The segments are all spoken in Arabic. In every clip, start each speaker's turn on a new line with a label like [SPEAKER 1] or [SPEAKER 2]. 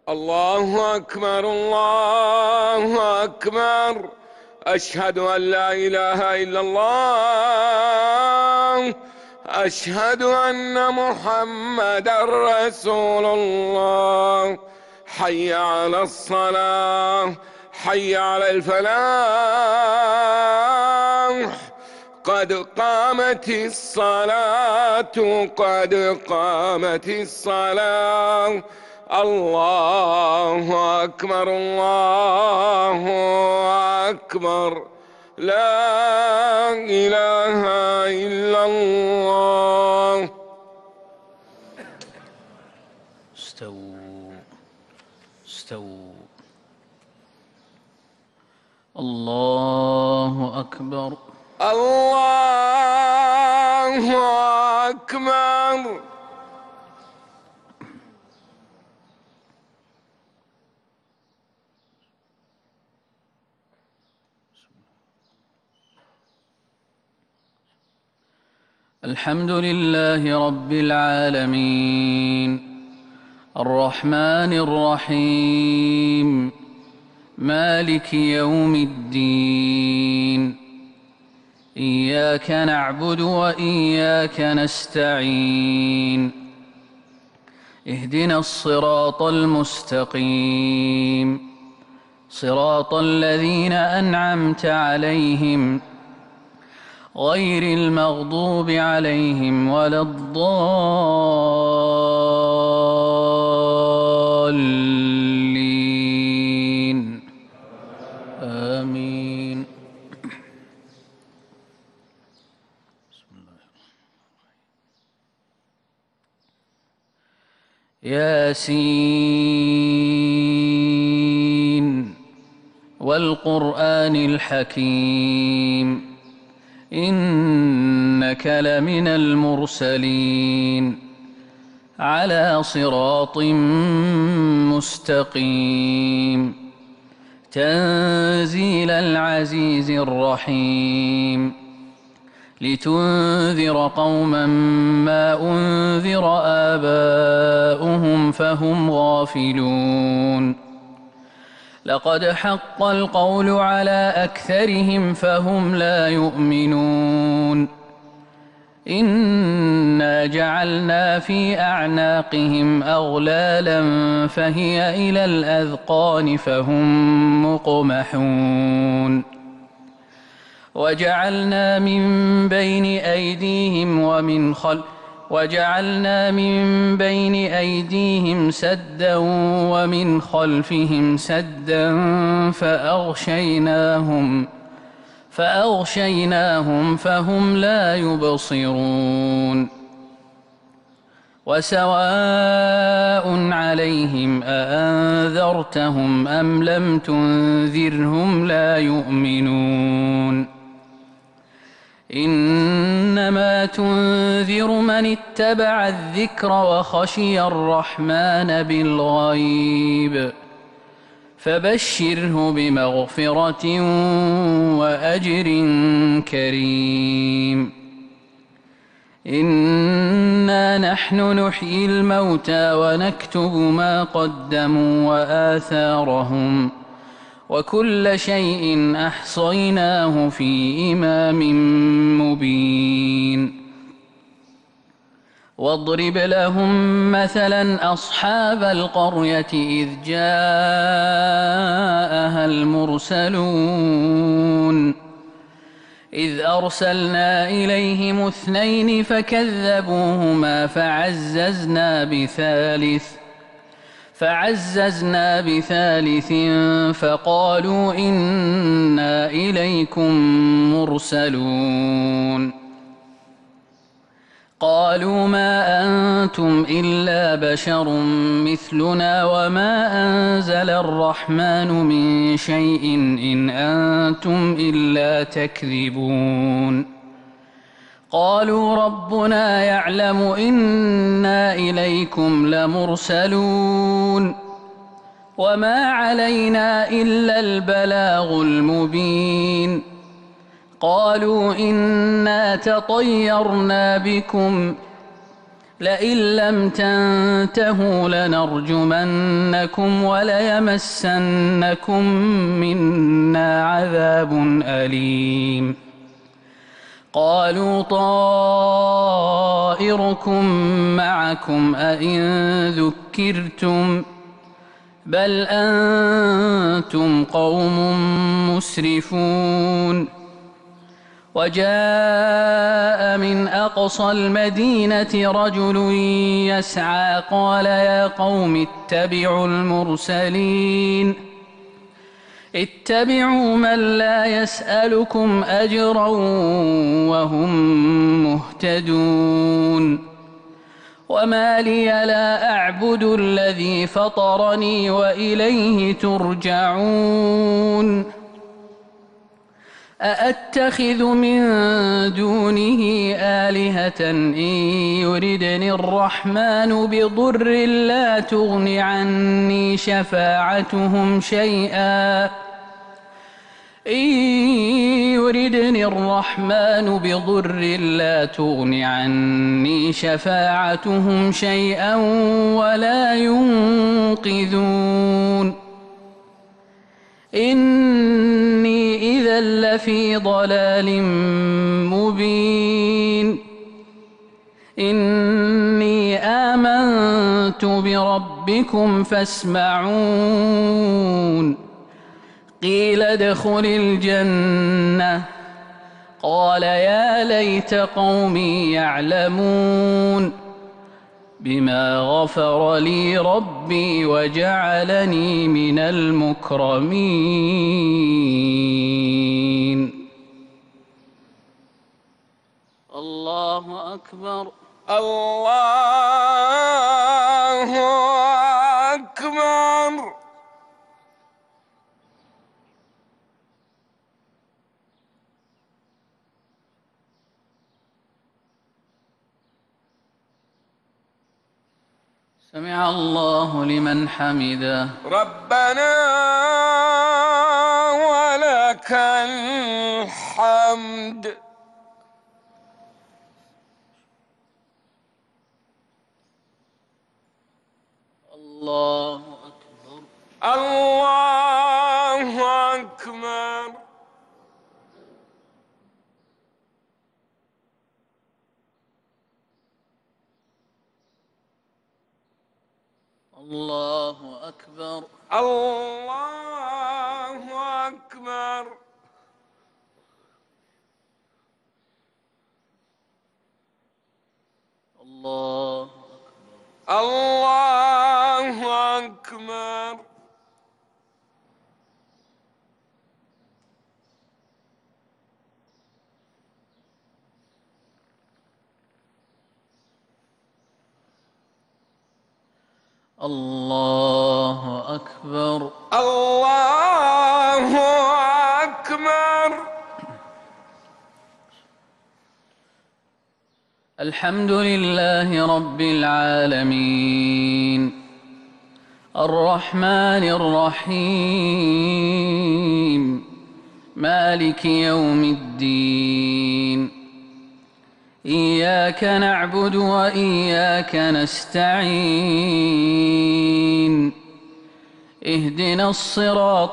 [SPEAKER 1] الله أكبر الله أكبر. أشهد أن لا إله إلا الله. أشهد أن محمدًا رسول الله. حي على الصلاة، حي على الفلاح. قد قامت الصلاة، قد قامت الصلاة. الله أكبر الله أكبر. لا إله إلا الله.
[SPEAKER 2] استووا استووا. الله أكبر
[SPEAKER 1] الله أكبر.
[SPEAKER 2] الحمد لله رب العالمين، الرحمن الرحيم، مالك يوم الدين. إياك نعبد وإياك نستعين. اهدنا الصراط المستقيم، صراط الذين أنعمت عليهم غير المغضوب عليهم ولا الضالين. آمين. ياسين والقرآن الحكيم، إنك لمن المرسلين على صراط مستقيم. تنزيل العزيز الرحيم، لتنذر قوما ما أنذر آباؤهم فهم غافلون. لقد حق القول على أكثرهم فهم لا يؤمنون. إنا جعلنا في أعناقهم أغلالا فهي إلى الأذقان فهم مقمحون. وجعلنا من بين أيديهم سدا ومن خلفهم سدا فأغشيناهم فهم لا يبصرون. وسواء عليهم أأنذرتهم أم لم تنذرهم لا يؤمنون. إنما تنذر من اتبع الذكر وخشي الرحمن بالغيب، فبشره بمغفرة وأجر كريم. إنا نحن نحيي الموتى ونكتب ما قدموا وآثارهم، وكل شيء أحصيناه في إمام مبين. واضرب لهم مثلا أصحاب القرية إذ جاءها المرسلون. إذ أرسلنا إليهم 2 فكذبوهما فعززنا بثالث فقالوا إنا إليكم مرسلون. قالوا ما أنتم إلا بشر مثلنا وما أنزل الرحمن من شيء إن أنتم إلا تكذبون. قالوا ربنا يعلم إنا إليكم لمرسلون وما علينا إلا البلاغ المبين. قالوا إنا تطيرنا بكم لئن لم تنتهوا لنرجمنكم وليمسنكم منا عذاب أليم قالوا طائركم معكم أئن ذكرتم بل أنتم قوم مسرفون وجاء من أقصى المدينة رجل يسعى قال يا قوم اتبعوا المرسلين اتبعوا من لا يسألكم أجرا وهم مهتدون وما لي لا أعبد الذي فطرني وإليه ترجعون أأتخذ من دونه آلهة إن يردني الرحمن بضر لا تغن عني شفاعتهم شيئا إن يردني الرحمن بضر لا تغن عني شفاعتهم شيئا ولا ينقذون إني إذا لفي ضلال مبين إني آمنت بربكم فاسمعون قيل ادخل الجنة قال يا ليت قومي يعلمون بما غفر لي ربي وجعلني من المكرمين الله أكبر
[SPEAKER 1] الله أكبر
[SPEAKER 2] سمع الله لمن حمده
[SPEAKER 1] ربنا ولك الحمد
[SPEAKER 2] الله أكبر
[SPEAKER 1] الله أكبر
[SPEAKER 2] الله أكبر
[SPEAKER 1] الله أكبر
[SPEAKER 2] الله
[SPEAKER 1] الله أكبر
[SPEAKER 2] الله أكبر
[SPEAKER 1] الله أكبر
[SPEAKER 2] الحمد لله رب العالمين الرحمن الرحيم مالك يوم الدين إياك نعبد وإياك نستعين اهدنا الصراط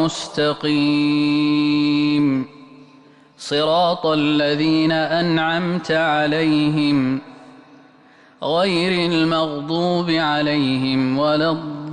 [SPEAKER 2] المستقيم صراط الذين أنعمت عليهم غير المغضوب عليهم ولا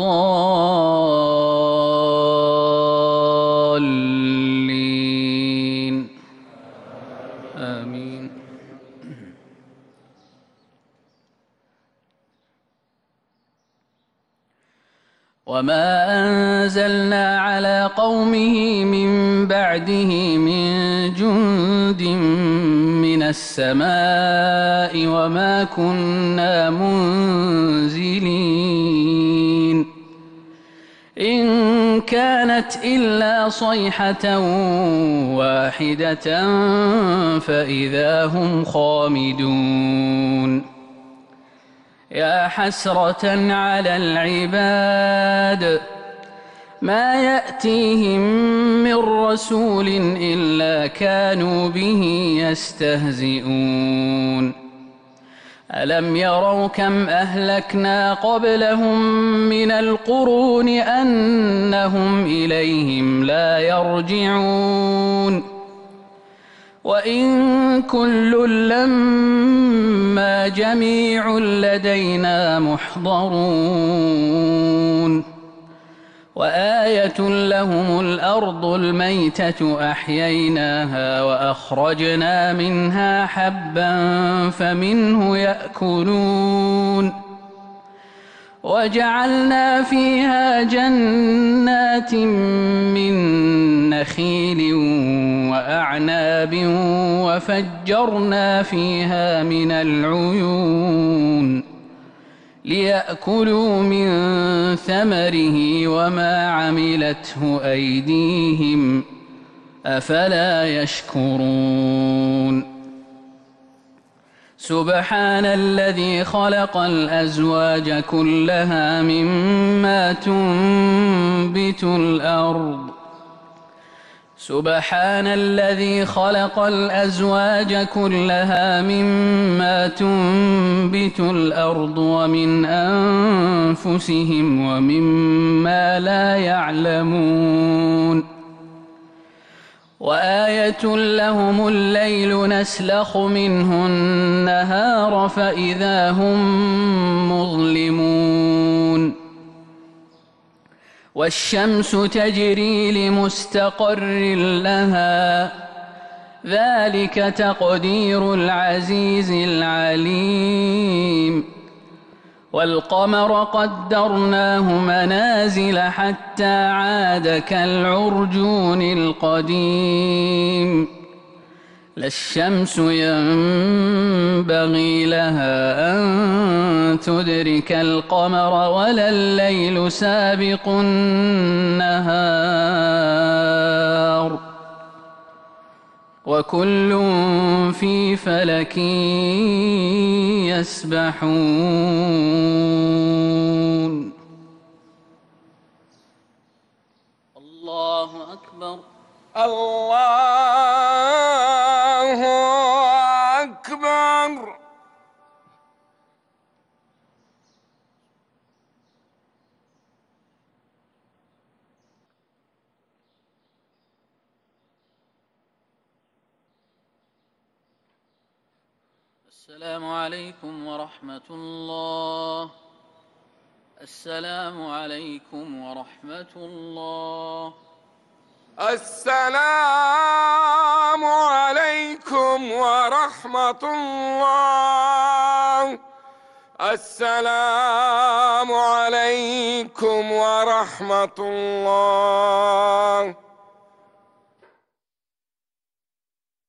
[SPEAKER 2] الضالين آمين وما أنزلنا على قومه من بعده من جند من السماء وما كنا منزلين إن كانت إلا صيحة واحدة فإذا هم خامدون يا حسرة على العباد ما يأتيهم من رسول إلا كانوا به يستهزئون ألم يروا كم أهلكنا قبلهم من القرون أنهم إليهم لا يرجعون وإن كل لما جميع لدينا محضرون وآية لهم الأرض الميتة أحييناها وأخرجنا منها حبا فمنه يأكلون وجعلنا فيها جنات من نخيل وأعناب وفجرنا فيها من العيون ليأكلوا من ثمره وما عملته أيديهم أفلا يشكرون سبحان الذي خلق الأزواج كلها مما تنبت الأرض سبحان الذي خلق الأزواج كلها مما تنبت الأرض ومن أنفسهم ومما لا يعلمون وآية لهم الليل نسلخ منه النهار فإذا هم مظلمون والشمس تجري لمستقر لها ذلك تقدير العزيز العليم والقمر قدرناه منازل حتى عاد كالعرجون القديم لا الشمس ينبغي لها أن تدرك القمر ولا الليل سابق النهار وكل في فلك يسبحون الله أكبر
[SPEAKER 1] الله أكبر.
[SPEAKER 2] السلام عليكم ورحمة الله. السلام عليكم ورحمة الله.
[SPEAKER 1] السلام عليكم ورحمة الله. السلام عليكم ورحمة الله.